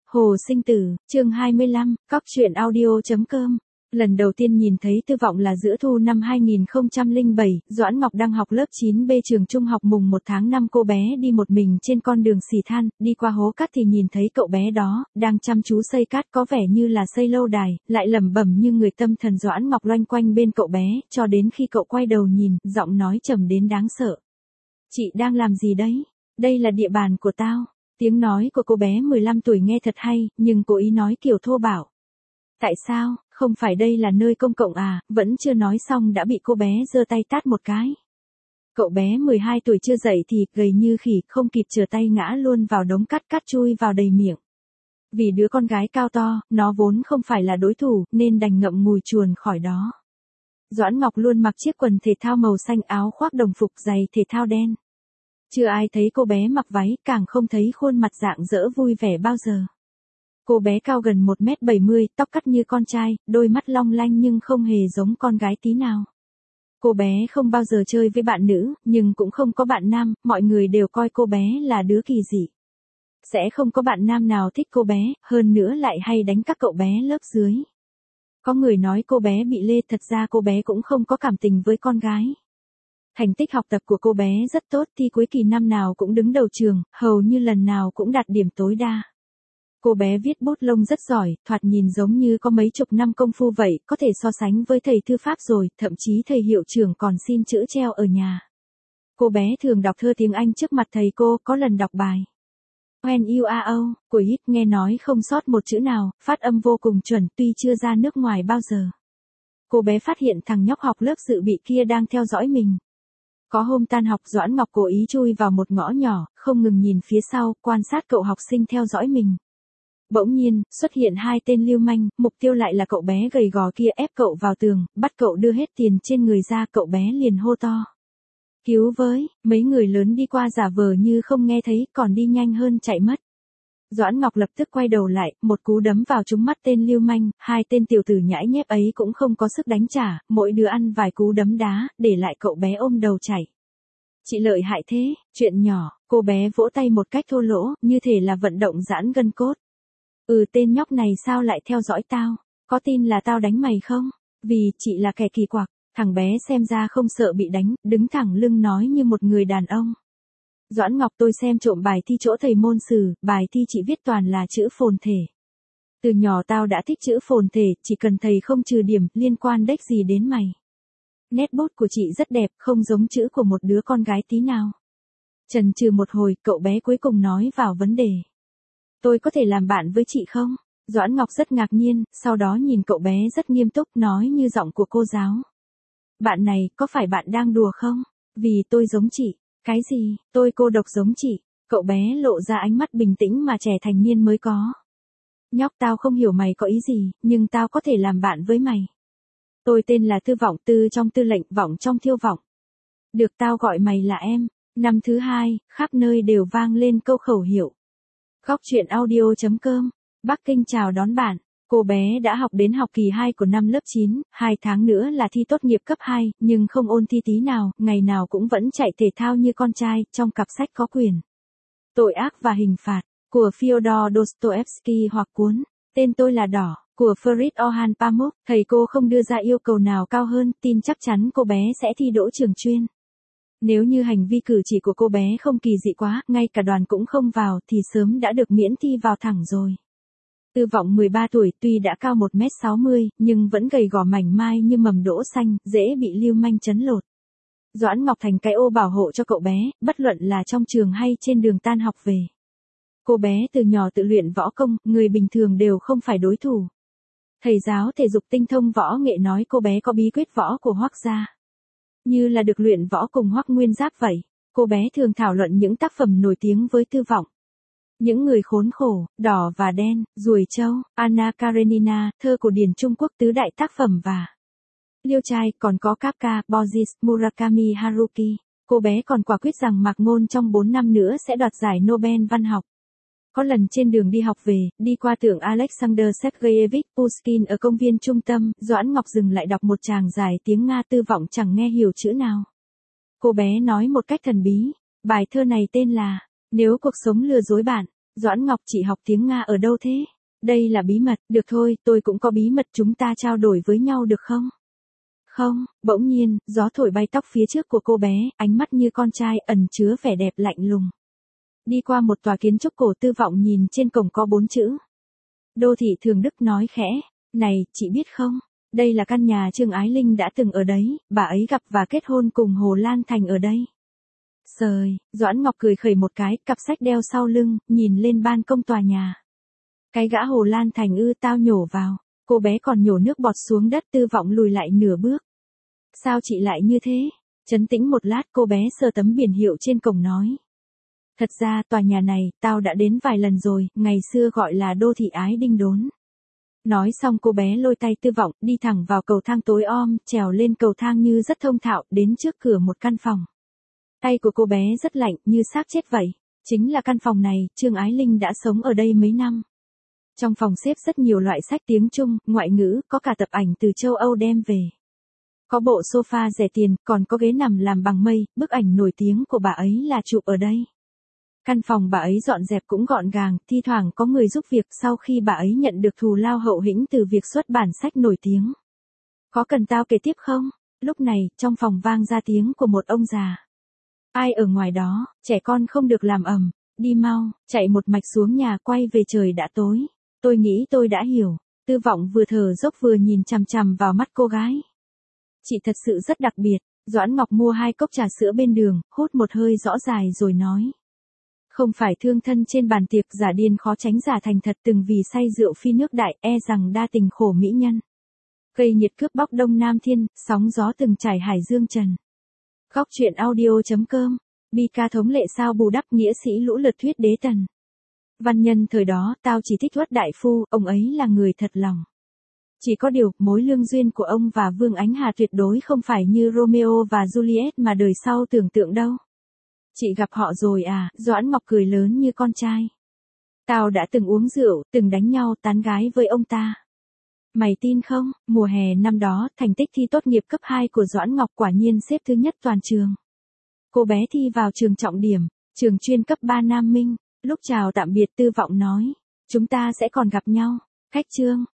Hồ Sinh Tử, chương 25, cóc truyện audio.com. Lần đầu tiên nhìn thấy Tư Vọng là giữa thu năm 2007, Doãn Ngọc đang học lớp 9B trường trung học mùng 1 tháng 5 cô bé đi một mình trên con đường xì than, đi qua hố cát thì nhìn thấy cậu bé đó, đang chăm chú xây cát có vẻ như là xây lâu đài, lại lẩm bẩm như người tâm thần. Doãn Ngọc loanh quanh bên cậu bé, cho đến khi cậu quay đầu nhìn, giọng nói trầm đến đáng sợ. Chị đang làm gì đấy? Đây là địa bàn của tao. Tiếng nói của cô bé 15 tuổi nghe thật hay, nhưng cố ý nói kiểu thô bạo. Tại sao, không phải đây là nơi công cộng à, vẫn chưa nói xong đã bị cô bé giơ tay tát một cái. Cậu bé 12 tuổi chưa dậy thì gầy như khỉ, không kịp trở tay ngã luôn vào đống cát chui vào đầy miệng. Vì đứa con gái cao to, nó vốn không phải là đối thủ, nên đành ngậm ngùi chuồn khỏi đó. Doãn Ngọc luôn mặc chiếc quần thể thao màu xanh, áo khoác đồng phục, giày thể thao đen. Chưa ai thấy cô bé mặc váy, càng không thấy khuôn mặt rạng rỡ vui vẻ bao giờ. Cô bé cao gần 1m70, tóc cắt như con trai, đôi mắt long lanh nhưng không hề giống con gái tí nào. Cô bé không bao giờ chơi với bạn nữ, nhưng cũng không có bạn nam, mọi người đều coi cô bé là đứa kỳ dị. Sẽ không có bạn nam nào thích cô bé, hơn nữa lại hay đánh các cậu bé lớp dưới. Có người nói cô bé bị lê, thật ra cô bé cũng không có cảm tình với con gái. Thành tích học tập của cô bé rất tốt, thi cuối kỳ năm nào cũng đứng đầu trường, hầu như lần nào cũng đạt điểm tối đa. Cô bé viết bút lông rất giỏi, thoạt nhìn giống như có mấy chục năm công phu vậy, có thể so sánh với thầy thư pháp rồi, thậm chí thầy hiệu trưởng còn xin chữ treo ở nhà. Cô bé thường đọc thơ tiếng Anh trước mặt thầy cô, có lần đọc bài When You Are Old của Hit, nghe nói không sót một chữ nào, phát âm vô cùng chuẩn, tuy chưa ra nước ngoài bao giờ. Cô bé phát hiện thằng nhóc học lớp dự bị kia đang theo dõi mình. Có hôm tan học, Doãn Ngọc cố ý chui vào một ngõ nhỏ, không ngừng nhìn phía sau, quan sát cậu học sinh theo dõi mình. Bỗng nhiên, xuất hiện hai tên lưu manh, mục tiêu lại là cậu bé gầy gò kia, ép cậu vào tường, bắt cậu đưa hết tiền trên người ra, cậu bé liền hô to. Cứu với, mấy người lớn đi qua giả vờ như không nghe thấy, còn đi nhanh hơn chạy mất. Doãn Ngọc lập tức quay đầu lại, một cú đấm vào trúng mắt tên lưu manh, hai tên tiểu tử nhãi nhép ấy cũng không có sức đánh trả, mỗi đứa ăn vài cú đấm đá, để lại cậu bé ôm đầu chạy. Chị lợi hại thế, chuyện nhỏ, cô bé vỗ tay một cách thô lỗ, như thể là vận động giãn gân cốt. Tên nhóc này sao lại theo dõi tao, có tin là tao đánh mày không? Vì chị là kẻ kỳ quặc, thằng bé xem ra không sợ bị đánh, đứng thẳng lưng nói như một người đàn ông. Doãn Ngọc, tôi xem trộm bài thi chỗ thầy môn sử, bài thi chị viết toàn là chữ phồn thể. Từ nhỏ tao đã thích chữ phồn thể, chỉ cần thầy không trừ điểm, liên quan đếch gì đến mày. Nét bút của chị rất đẹp, không giống chữ của một đứa con gái tí nào. Chần chừ một hồi, cậu bé cuối cùng nói vào vấn đề. Tôi có thể làm bạn với chị không? Doãn Ngọc rất ngạc nhiên, sau đó nhìn cậu bé rất nghiêm túc, nói như giọng của cô giáo. Bạn này, có phải bạn đang đùa không? Vì tôi giống chị. Cái gì, tôi cô độc giống chị? Cậu bé lộ ra ánh mắt bình tĩnh mà trẻ thành niên mới có. Nhóc, tao không hiểu mày có ý gì, nhưng tao có thể làm bạn với mày. Tôi tên là Tư Vọng, tư trong tư lệnh, vọng trong thiêu vọng. Được, tao gọi mày là em. Năm thứ 2, khắp nơi đều vang lên câu khẩu hiệu. Cóc truyện audio.com, Bắc Kinh chào đón bạn. Cô bé đã học đến học kỳ 2 của năm lớp 9, 2 tháng nữa là thi tốt nghiệp cấp 2, nhưng không ôn thi tí nào, ngày nào cũng vẫn chạy thể thao như con trai, trong cặp sách có quyển Tội ác và hình phạt, của Fyodor Dostoevsky hoặc cuốn Tên tôi là Đỏ, của Ferit Orhan Pamuk. Thầy cô không đưa ra yêu cầu nào cao hơn, tin chắc chắn cô bé sẽ thi đỗ trường chuyên. Nếu như hành vi cử chỉ của cô bé không kỳ dị quá, ngay cả đoàn cũng không vào, thì sớm đã được miễn thi vào thẳng rồi. Tư Vọng 13 tuổi, tuy đã cao 1m60, nhưng vẫn gầy gò mảnh mai như mầm đỗ xanh, dễ bị lưu manh trấn lột. Doãn Ngọc thành cái ô bảo hộ cho cậu bé, bất luận là trong trường hay trên đường tan học về. Cô bé từ nhỏ tự luyện võ công, người bình thường đều không phải đối thủ. Thầy giáo thể dục tinh thông võ nghệ nói cô bé có bí quyết võ của Hoắc gia. Như là được luyện võ cùng Hoắc Nguyên Giáp vậy. Cô bé thường thảo luận những tác phẩm nổi tiếng với Tư Vọng. Những người khốn khổ, Đỏ và Đen, Ruồi Trâu, Anna Karenina, thơ cổ điển Trung Quốc tứ đại tác phẩm và Liêu trai, còn có Kafka, Borges, Murakami Haruki. Cô bé còn quả quyết rằng Mạc Ngôn trong 4 năm nữa sẽ đoạt giải Nobel văn học. Có lần trên đường đi học về, đi qua tượng Alexander Sergeyevich Pushkin ở công viên trung tâm, Doãn Ngọc dừng lại đọc một tràng dài tiếng Nga. Tư Vọng chẳng nghe hiểu chữ nào. Cô bé nói một cách thần bí, bài thơ này tên là Nếu cuộc sống lừa dối bạn. Doãn Ngọc chị học tiếng Nga ở đâu thế? Đây là bí mật, được thôi, tôi cũng có bí mật, chúng ta trao đổi với nhau được không? Không, bỗng nhiên, gió thổi bay tóc phía trước của cô bé, ánh mắt như con trai, ẩn chứa vẻ đẹp lạnh lùng. Đi qua một tòa kiến trúc cổ, Tư Vọng nhìn trên cổng có 4 chữ. Đô thị Thường Đức, nói khẽ, này, chị biết không? Đây là căn nhà Trương Ái Linh đã từng ở đấy, bà ấy gặp và kết hôn cùng Hồ Lan Thành ở đây. Sời, Doãn Ngọc cười khẩy một cái, cặp sách đeo sau lưng, nhìn lên ban công tòa nhà. Cái gã Hồ Lan Thành ư? Tao nhổ vào. Cô bé còn nhổ nước bọt xuống đất. Tư Vọng lùi lại nửa bước. Sao chị lại như thế? Trấn tĩnh một lát, cô bé sờ tấm biển hiệu trên cổng nói. Thật ra tòa nhà này, tao đã đến vài lần rồi, ngày xưa gọi là đô thị Ái Đinh Đốn. Nói xong cô bé lôi tay Tư Vọng, đi thẳng vào cầu thang tối om, trèo lên cầu thang như rất thông thạo, đến trước cửa một căn phòng. Tay của cô bé rất lạnh, như xác chết vậy. Chính là căn phòng này, Trương Ái Linh đã sống ở đây mấy năm. Trong phòng xếp rất nhiều loại sách tiếng Trung, ngoại ngữ, có cả tập ảnh từ châu Âu đem về. Có bộ sofa rẻ tiền, còn có ghế nằm làm bằng mây, bức ảnh nổi tiếng của bà ấy là chụp ở đây. Căn phòng bà ấy dọn dẹp cũng gọn gàng, thi thoảng có người giúp việc sau khi bà ấy nhận được thù lao hậu hĩnh từ việc xuất bản sách nổi tiếng. Có cần tao kể tiếp không? Lúc này, trong phòng vang ra tiếng của một ông già. Ai ở ngoài đó, trẻ con không được làm ầm, đi mau, chạy một mạch xuống nhà, quay về, trời đã tối. Tôi nghĩ tôi đã hiểu. Tư Vọng vừa thở dốc vừa nhìn chằm chằm vào mắt cô gái. Chị thật sự rất đặc biệt. Doãn Ngọc mua 2 cốc trà sữa bên đường, hút một hơi rõ dài rồi nói. Không phải thương thân trên bàn tiệc, giả điên khó tránh giả thành thật, từng vì say rượu phi nước đại, e rằng đa tình khổ mỹ nhân. Cây nhiệt cướp bóc Đông Nam Thiên, sóng gió từng trải Hải Dương Trần. Góc truyện audio.com. Bi ca thống lệ sao bù đắp nghĩa sĩ lũ lượt thuyết đế tần. Văn nhân thời đó, tao chỉ thích Uất đại phu, ông ấy là người thật lòng. Chỉ có điều, mối lương duyên của ông và Vương Ánh Hà tuyệt đối không phải như Romeo và Juliet mà đời sau tưởng tượng đâu. Chị gặp họ rồi à? Doãn Ngọc cười lớn như con trai. Tao đã từng uống rượu, từng đánh nhau, tán gái với ông ta. Mày tin không? Mùa hè năm đó, thành tích thi tốt nghiệp cấp 2 của Doãn Ngọc quả nhiên xếp thứ nhất toàn trường. Cô bé thi vào trường trọng điểm, trường chuyên cấp 3 Nam Minh. Lúc chào tạm biệt, Tư Vọng nói. Chúng ta sẽ còn gặp nhau. Khách Trương.